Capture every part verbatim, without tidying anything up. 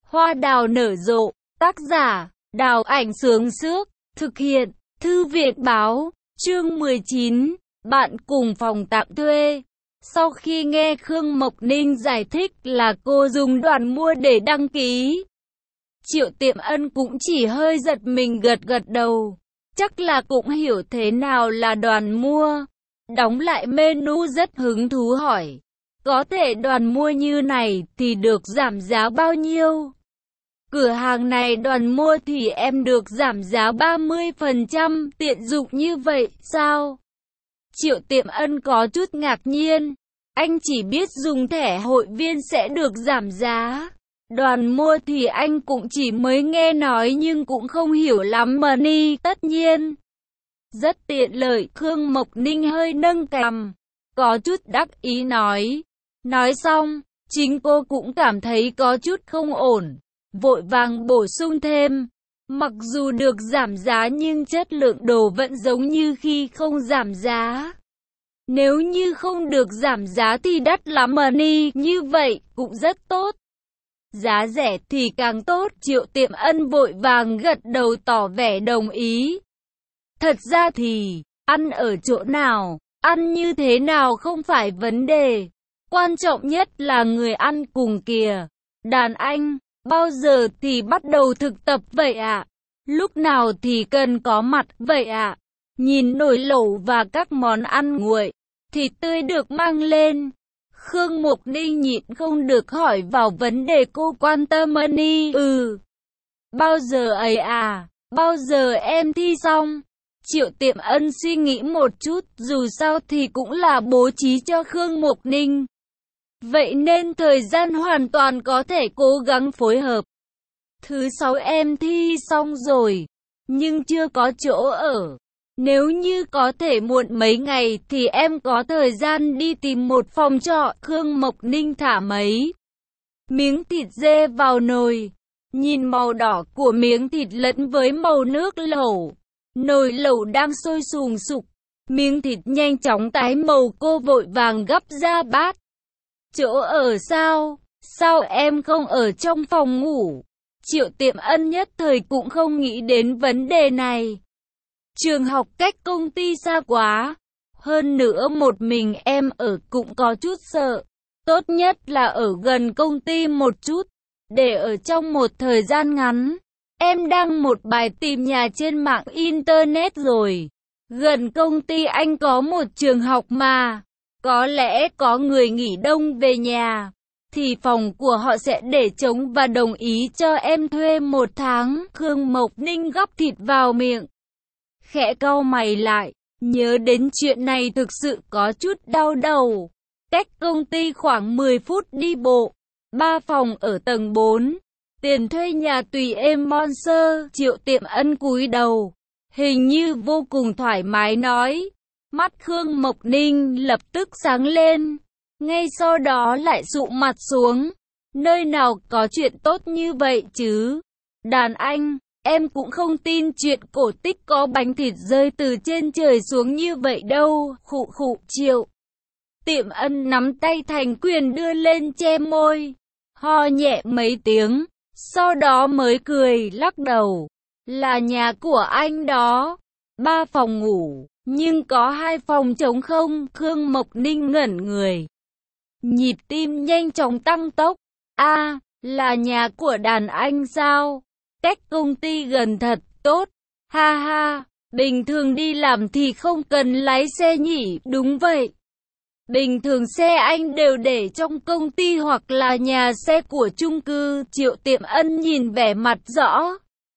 Hoa đào nở rộ, tác giả, Đào Ảnh Sướng Sước, thực hiện, Thư viện Báo, chương mười chín, bạn cùng phòng tạm thuê. Sau khi nghe Khương Mộc Ninh giải thích là cô dùng đoàn mua để đăng ký, Triệu Tiệm Ân cũng chỉ hơi giật mình gật gật đầu. Chắc là cũng hiểu thế nào là đoàn mua. Đóng lại menu rất hứng thú hỏi, có thể đoàn mua như này thì được giảm giá bao nhiêu? Cửa hàng này đoàn mua thì em được giảm giá ba mươi phần trăm, tiện dụng như vậy sao? Triệu Tiệm Ân có chút ngạc nhiên, anh chỉ biết dùng thẻ hội viên sẽ được giảm giá. Đoàn mua thì anh cũng chỉ mới nghe nói nhưng cũng không hiểu lắm mà ni, tất nhiên. Rất tiện lợi, Khương Mộc Ninh hơi nâng cằm, có chút đắc ý nói. Nói xong, chính cô cũng cảm thấy có chút không ổn, vội vàng bổ sung thêm. Mặc dù được giảm giá nhưng chất lượng đồ vẫn giống như khi không giảm giá. Nếu như không được giảm giá thì đắt lắm mà ni, như vậy cũng rất tốt. Giá rẻ thì càng tốt, Triệu Tiệm Ân vội vàng gật đầu tỏ vẻ đồng ý. Thật ra thì, ăn ở chỗ nào, ăn như thế nào không phải vấn đề. Quan trọng nhất là người ăn cùng kìa. Đàn anh, bao giờ thì bắt đầu thực tập vậy ạ? Lúc nào thì cần có mặt vậy ạ? Nhìn nồi lẩu và các món ăn nguội, thịt tươi được mang lên. Khương Mộc Ninh nhịn không được hỏi vào vấn đề cô quan tâm ni. Ừ. Bao giờ ấy à? Bao giờ em thi xong? Triệu Tiệm Ân suy nghĩ một chút, dù sao thì cũng là bố trí cho Khương Mộc Ninh. Vậy nên thời gian hoàn toàn có thể cố gắng phối hợp. Thứ sáu em thi xong rồi, nhưng chưa có chỗ ở. Nếu như có thể muộn mấy ngày thì em có thời gian đi tìm một phòng trọ. Khương Mộc Ninh thả mấy miếng thịt dê vào nồi. Nhìn màu đỏ của miếng thịt lẫn với màu nước lẩu. Nồi lẩu đang sôi sùng sục. Miếng thịt nhanh chóng tái màu, cô vội vàng gắp ra bát. Chỗ ở sao? Sao em không ở trong phòng ngủ? Triệu Tiệm Ân nhất thời cũng không nghĩ đến vấn đề này. Trường học cách công ty xa quá. Hơn nữa một mình em ở cũng có chút sợ. Tốt nhất là ở gần công ty một chút. Để ở trong một thời gian ngắn. Em đăng một bài tìm nhà trên mạng Internet rồi. Gần công ty anh có một trường học mà. Có lẽ có người nghỉ đông về nhà. Thì phòng của họ sẽ để trống và đồng ý cho em thuê một tháng. Khương Mộc Ninh gắp thịt vào miệng. Khẽ cau mày lại, nhớ đến chuyện này thực sự có chút đau đầu. Cách công ty khoảng mười phút đi bộ, ba phòng ở tầng bốn, tiền thuê nhà tùy em mon sơ. Triệu Tiệm Ân cúi đầu, hình như vô cùng thoải mái nói. Mắt Khương Mộc Ninh lập tức sáng lên, ngay sau đó lại sụ mặt xuống. Nơi nào có chuyện tốt như vậy chứ? Đàn anh, em cũng không tin chuyện cổ tích có bánh thịt rơi từ trên trời xuống như vậy đâu. Khụ khụ. Triệu Tiệm Ân nắm tay thành quyền đưa lên che môi, ho nhẹ mấy tiếng, sau đó mới cười lắc đầu. Là nhà của anh đó, ba phòng ngủ, nhưng có hai phòng trống không. Khương Mộc Ninh ngẩn người, nhịp tim nhanh chóng tăng tốc. A, à, là nhà của đàn anh sao? Cách công ty gần thật, tốt. Ha ha, bình thường đi làm thì không cần lái xe nhỉ? Đúng vậy. Bình thường xe anh đều để trong công ty hoặc là nhà xe của chung cư. Triệu Tiệm Ân nhìn vẻ mặt rõ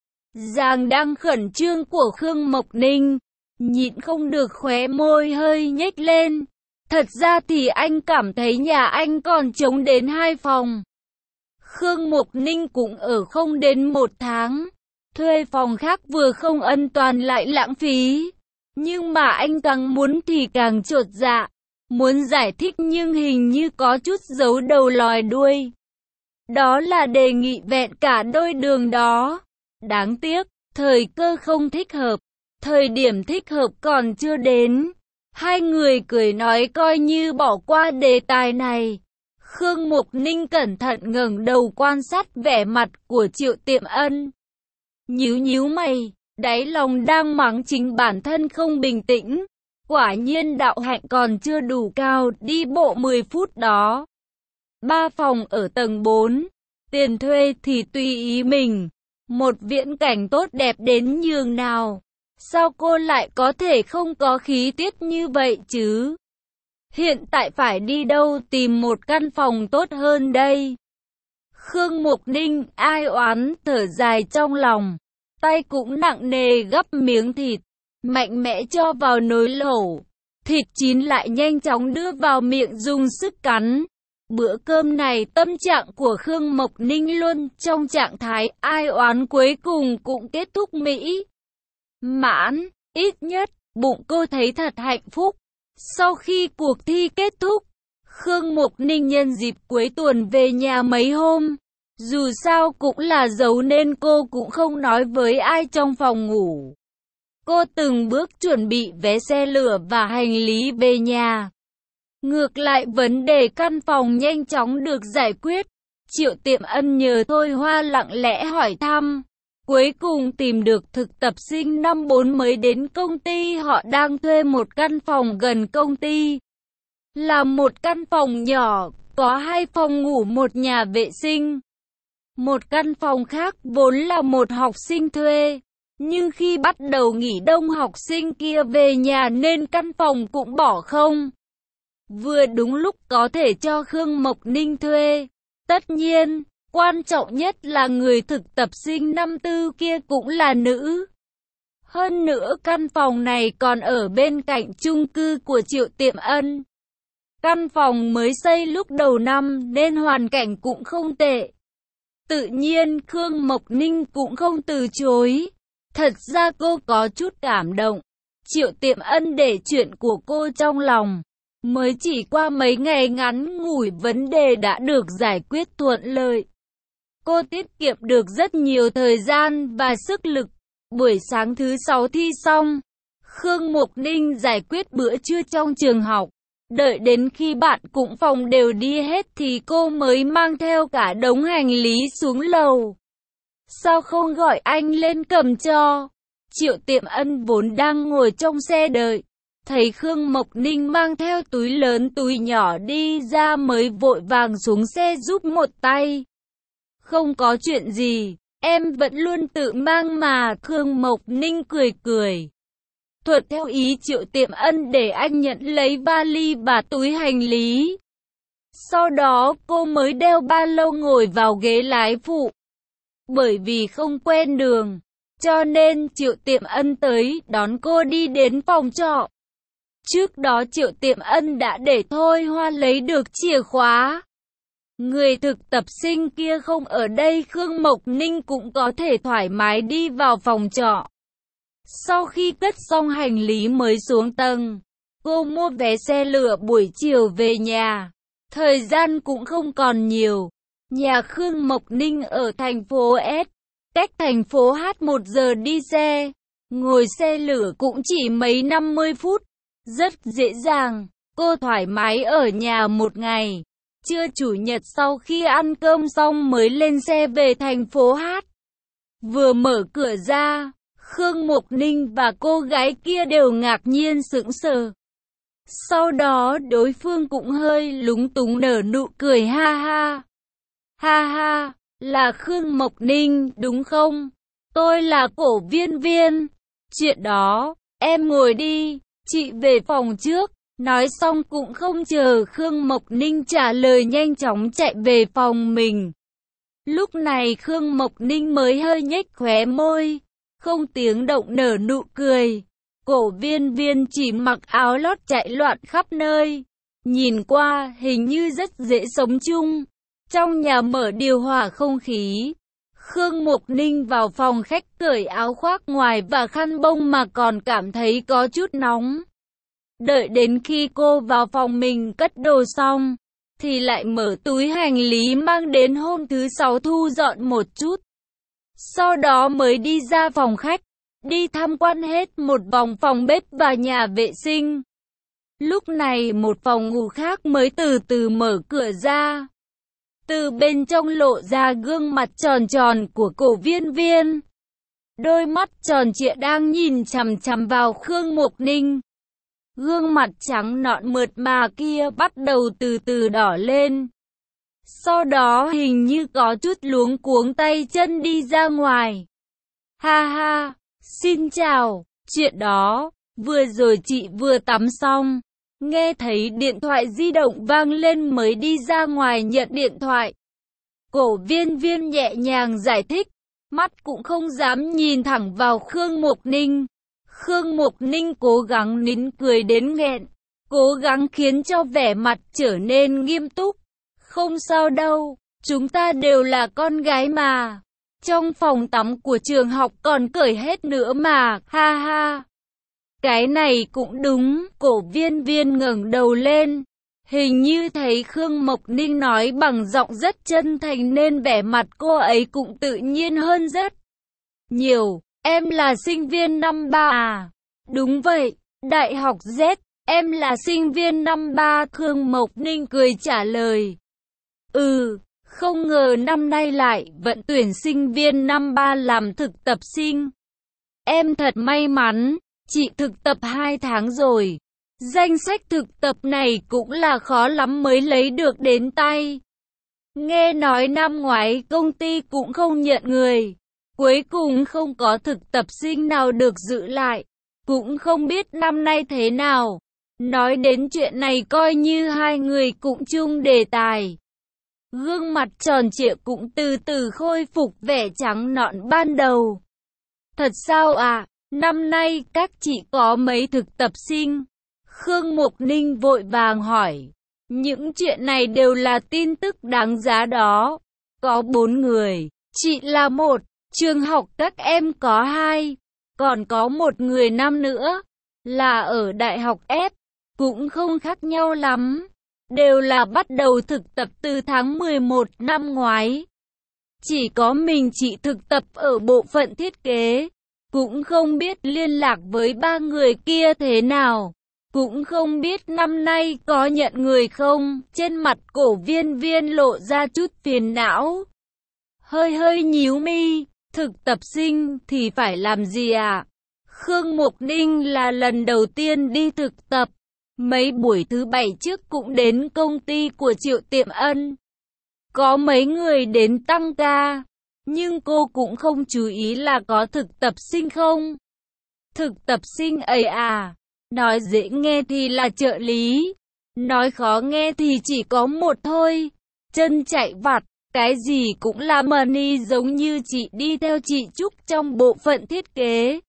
ràng đang khẩn trương của Khương Mộc Ninh, nhịn không được khóe môi hơi nhếch lên. Thật ra thì anh cảm thấy nhà anh còn trống đến hai phòng. Khương Mộc Ninh cũng ở không đến một tháng. Thuê phòng khác vừa không an toàn lại lãng phí. Nhưng mà anh càng muốn thì càng chột dạ. Muốn giải thích nhưng hình như có chút giấu đầu lòi đuôi. Đó là đề nghị vẹn cả đôi đường đó. Đáng tiếc, thời cơ không thích hợp. Thời điểm thích hợp còn chưa đến. Hai người cười nói coi như bỏ qua đề tài này. Khương Mục Ninh cẩn thận ngẩng đầu quan sát vẻ mặt của Triệu Tiệm Ân. Nhíu nhíu mày, đáy lòng đang mắng chính bản thân không bình tĩnh. Quả nhiên đạo hạnh còn chưa đủ cao, đi bộ mười phút đó. Ba phòng ở tầng bốn, tiền thuê thì tùy ý mình. Một viễn cảnh tốt đẹp đến nhường nào. Sao cô lại có thể không có khí tiết như vậy chứ? Hiện tại phải đi đâu tìm một căn phòng tốt hơn đây? Khương Mục Ninh ai oán thở dài trong lòng. Tay cũng nặng nề gắp miếng thịt, mạnh mẽ cho vào nồi lẩu. Thịt chín lại nhanh chóng đưa vào miệng dùng sức cắn. Bữa cơm này tâm trạng của Khương Mộc Ninh luôn trong trạng thái ai oán, cuối cùng cũng kết thúc mỹ mãn. Ít nhất, bụng cô thấy thật hạnh phúc. Sau khi cuộc thi kết thúc, Khương Mộc Ninh nhân dịp cuối tuần về nhà mấy hôm. Dù sao cũng là giấu nên cô cũng không nói với ai trong phòng ngủ. Cô từng bước chuẩn bị vé xe lửa và hành lý về nhà. Ngược lại vấn đề căn phòng nhanh chóng được giải quyết. Triệu Tiệm Ân nhờ Thôi Hoa lặng lẽ hỏi thăm. Cuối cùng tìm được thực tập sinh năm bốn mới đến công ty. Họ đang thuê một căn phòng gần công ty. Là một căn phòng nhỏ, có hai phòng ngủ, một nhà vệ sinh. Một căn phòng khác vốn là một học sinh thuê. Nhưng khi bắt đầu nghỉ đông học sinh kia về nhà nên căn phòng cũng bỏ không. Vừa đúng lúc có thể cho Khương Mộc Ninh thuê. Tất nhiên, quan trọng nhất là người thực tập sinh năm tư kia cũng là nữ. Hơn nữa căn phòng này còn ở bên cạnh chung cư của Triệu Tiệm Ân. Căn phòng mới xây lúc đầu năm nên hoàn cảnh cũng không tệ. Tự nhiên Khương Mộc Ninh cũng không từ chối. Thật ra cô có chút cảm động. Triệu Tiệm Ân để chuyện của cô trong lòng. Mới chỉ qua mấy ngày ngắn ngủi vấn đề đã được giải quyết thuận lợi. Cô tiết kiệm được rất nhiều thời gian và sức lực. Buổi sáng thứ sáu thi xong, Khương Mộc Ninh giải quyết bữa trưa trong trường học. Đợi đến khi bạn cùng phòng đều đi hết thì cô mới mang theo cả đống hành lý xuống lầu. Sao không gọi anh lên cầm cho? Triệu Tiệm Ân vốn đang ngồi trong xe đợi. Thấy Khương Mộc Ninh mang theo túi lớn túi nhỏ đi ra mới vội vàng xuống xe giúp một tay. Không có chuyện gì, em vẫn luôn tự mang mà. Khương Mộc Ninh cười cười. Thuận theo ý Triệu Tiệm Ân để anh nhận lấy vali và túi hành lý. Sau đó cô mới đeo ba lô ngồi vào ghế lái phụ. Bởi vì không quen đường, cho nên Triệu Tiệm Ân tới đón cô đi đến phòng trọ. Trước đó Triệu Tiệm Ân đã để Thôi Hoa lấy được chìa khóa. Người thực tập sinh kia không ở đây, Khương Mộc Ninh cũng có thể thoải mái đi vào phòng trọ. Sau khi cất xong hành lý mới xuống tầng, cô mua vé xe lửa buổi chiều về nhà. Thời gian cũng không còn nhiều. Nhà Khương Mộc Ninh ở thành phố S, cách thành phố H một giờ đi xe. Ngồi xe lửa cũng chỉ mấy năm mươi phút. Rất dễ dàng, cô thoải mái ở nhà một ngày. Trưa chủ nhật sau khi ăn cơm xong mới lên xe về thành phố H. Vừa mở cửa ra, Khương Mộc Ninh và cô gái kia đều ngạc nhiên sững sờ. Sau đó đối phương cũng hơi lúng túng nở nụ cười ha ha. Ha ha, là Khương Mộc Ninh đúng không? Tôi là Cổ Viên Viên. Chuyện đó, em ngồi đi, chị về phòng trước. Nói xong cũng không chờ Khương Mộc Ninh trả lời nhanh chóng chạy về phòng mình. Lúc này Khương Mộc Ninh mới hơi nhếch khóe môi, không tiếng động nở nụ cười. Cổ Viên Viên chỉ mặc áo lót chạy loạn khắp nơi. Nhìn qua hình như rất dễ sống chung. Trong nhà mở điều hòa không khí. Khương Mộc Ninh vào phòng khách cởi áo khoác ngoài và khăn bông mà còn cảm thấy có chút nóng. Đợi đến khi cô vào phòng mình cất đồ xong, thì lại mở túi hành lý mang đến hôm thứ sáu thu dọn một chút. Sau đó mới đi ra phòng khách, đi tham quan hết một vòng phòng bếp và nhà vệ sinh. Lúc này một phòng ngủ khác mới từ từ mở cửa ra. Từ bên trong lộ ra gương mặt tròn tròn của Cổ Viên Viên. Đôi mắt tròn trịa đang nhìn chằm chằm vào Khương Mục Ninh. Gương mặt trắng nõn mượt mà kia bắt đầu từ từ đỏ lên. Sau đó hình như có chút luống cuống tay chân đi ra ngoài. Ha ha, xin chào, chuyện đó, vừa rồi chị vừa tắm xong. Nghe thấy điện thoại di động vang lên mới đi ra ngoài nhận điện thoại. Cổ Viên Viên nhẹ nhàng giải thích, mắt cũng không dám nhìn thẳng vào Khương Mục Ninh. Khương Mục Ninh cố gắng nín cười đến nghẹn, cố gắng khiến cho vẻ mặt trở nên nghiêm túc. Không sao đâu, chúng ta đều là con gái mà. Trong phòng tắm của trường học còn cởi hết nữa mà, ha ha. Cái này cũng đúng, Cổ Viên Viên ngẩng đầu lên. Hình như thấy Khương Mộc Ninh nói bằng giọng rất chân thành nên vẻ mặt cô ấy cũng tự nhiên hơn rất nhiều. Em là sinh viên năm ba à? Đúng vậy, Đại học Z, em là sinh viên năm ba, Khương Mộc Ninh cười trả lời. Ừ, không ngờ năm nay lại vận tuyển sinh viên năm ba làm thực tập sinh. Em thật may mắn, chị thực tập hai tháng rồi. Danh sách thực tập này cũng là khó lắm mới lấy được đến tay. Nghe nói năm ngoái công ty cũng không nhận người. Cuối cùng không có thực tập sinh nào được giữ lại. Cũng không biết năm nay thế nào. Nói đến chuyện này coi như hai người cũng chung đề tài. Gương mặt tròn trịa cũng từ từ khôi phục vẻ trắng nõn ban đầu. Thật sao à? Năm nay các chị có mấy thực tập sinh? Khương Mục Ninh vội vàng hỏi. Những chuyện này đều là tin tức đáng giá đó. Có bốn người, chị là một, trường học các em có hai, còn có một người nam nữa, là ở Đại học F, cũng không khác nhau lắm. Đều là bắt đầu thực tập từ tháng mười một năm ngoái. Chỉ có mình chị thực tập ở bộ phận thiết kế. Cũng không biết liên lạc với ba người kia thế nào. Cũng không biết năm nay có nhận người không. Trên mặt Cổ Viên Viên lộ ra chút phiền não. Hơi hơi nhíu mi. Thực tập sinh thì phải làm gì à? Khương Mục Ninh là lần đầu tiên đi thực tập. Mấy buổi thứ bảy trước cũng đến công ty của Triệu Tiệm Ân. Có mấy người đến tăng ca. Nhưng cô cũng không chú ý là có thực tập sinh không. Thực tập sinh ấy à, nói dễ nghe thì là trợ lý, nói khó nghe thì chỉ có một thôi. Chân chạy vặt, cái gì cũng là money, giống như chị đi theo chị Trúc trong bộ phận thiết kế.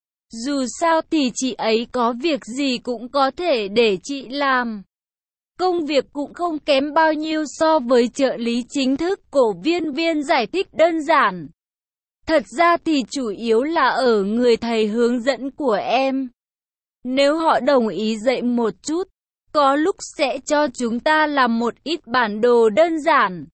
Dù sao thì chị ấy có việc gì cũng có thể để chị làm. Công việc cũng không kém bao nhiêu so với trợ lý chính thức, Cổ Viên Viên giải thích đơn giản. Thật ra thì chủ yếu là ở người thầy hướng dẫn của em. Nếu họ đồng ý dạy một chút, có lúc sẽ cho chúng ta làm một ít bản đồ đơn giản.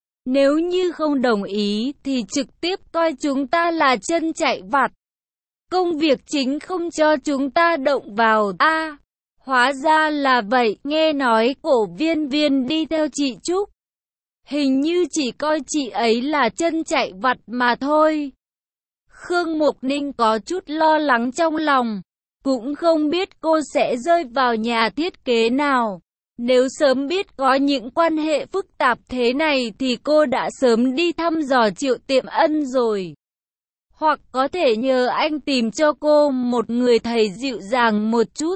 Nếu như không đồng ý thì trực tiếp coi chúng ta là chân chạy vặt. Công việc chính không cho chúng ta động vào. A, à, hóa ra là vậy, nghe nói Cổ Viên Viên đi theo chị Trúc. Hình như chỉ coi chị ấy là chân chạy vặt mà thôi. Khương Mục Ninh có chút lo lắng trong lòng. Cũng không biết cô sẽ rơi vào nhà thiết kế nào. Nếu sớm biết có những quan hệ phức tạp thế này thì cô đã sớm đi thăm dò Triệu Tiệm Ân rồi. Hoặc có thể nhờ anh tìm cho cô một người thầy dịu dàng một chút.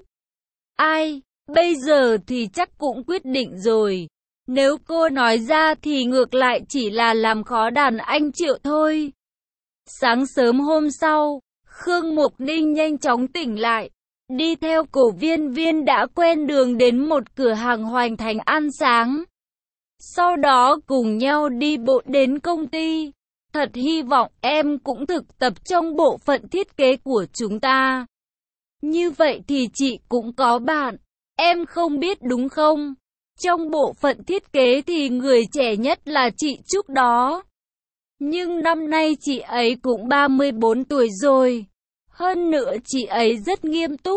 Ai, bây giờ thì chắc cũng quyết định rồi. Nếu cô nói ra thì ngược lại chỉ là làm khó đàn anh Triệu thôi. Sáng sớm hôm sau, Khương Mục Ninh nhanh chóng tỉnh lại. Đi theo Cổ Viên Viên đã quen đường đến một cửa hàng Hoành Thành ăn sáng. Sau đó cùng nhau đi bộ đến công ty. Thật hy vọng em cũng thực tập trong bộ phận thiết kế của chúng ta. Như vậy thì chị cũng có bạn. Em không biết đúng không? Trong bộ phận thiết kế thì người trẻ nhất là chị Trúc đó. Nhưng năm nay chị ấy cũng ba mươi bốn tuổi rồi. Hơn nữa chị ấy rất nghiêm túc.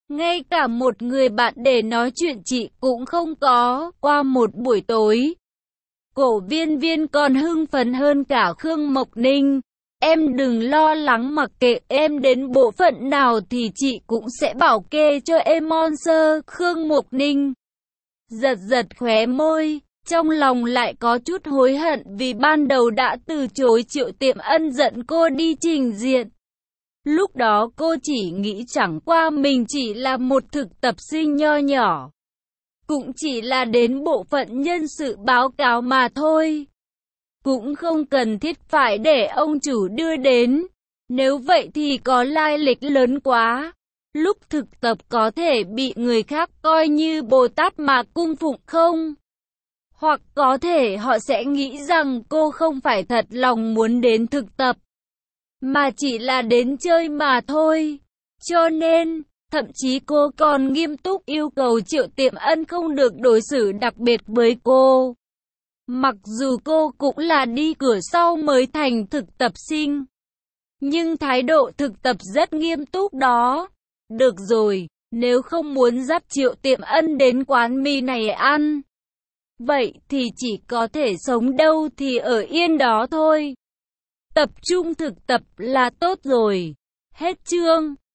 Ngay cả một người bạn để nói chuyện chị cũng không có. Qua một buổi tối, Cổ Viên Viên còn hưng phấn hơn cả Khương Mộc Ninh. Em đừng lo lắng, mặc kệ em đến bộ phận nào thì chị cũng sẽ bảo kê cho em Monster. Khương Mộc Ninh giật giật khóe môi, trong lòng lại có chút hối hận vì ban đầu đã từ chối Triệu Tiệm Ân dẫn cô đi trình diện. Lúc đó cô chỉ nghĩ chẳng qua mình chỉ là một thực tập sinh nho nhỏ, cũng chỉ là đến bộ phận nhân sự báo cáo mà thôi, cũng không cần thiết phải để ông chủ đưa đến. Nếu vậy thì có lai lịch lớn quá. Lúc thực tập có thể bị người khác coi như Bồ Tát mà cung phụng không? Hoặc có thể họ sẽ nghĩ rằng cô không phải thật lòng muốn đến thực tập, mà chỉ là đến chơi mà thôi. Cho nên, thậm chí cô còn nghiêm túc yêu cầu Triệu Tiệm Ân không được đối xử đặc biệt với cô. Mặc dù cô cũng là đi cửa sau mới thành thực tập sinh, nhưng thái độ thực tập rất nghiêm túc đó. Được rồi, nếu không muốn dắt Triệu Tiệm Ân đến quán mì này ăn, vậy thì chỉ có thể sống đâu thì ở yên đó thôi. Tập trung thực tập là tốt rồi. Hết chương.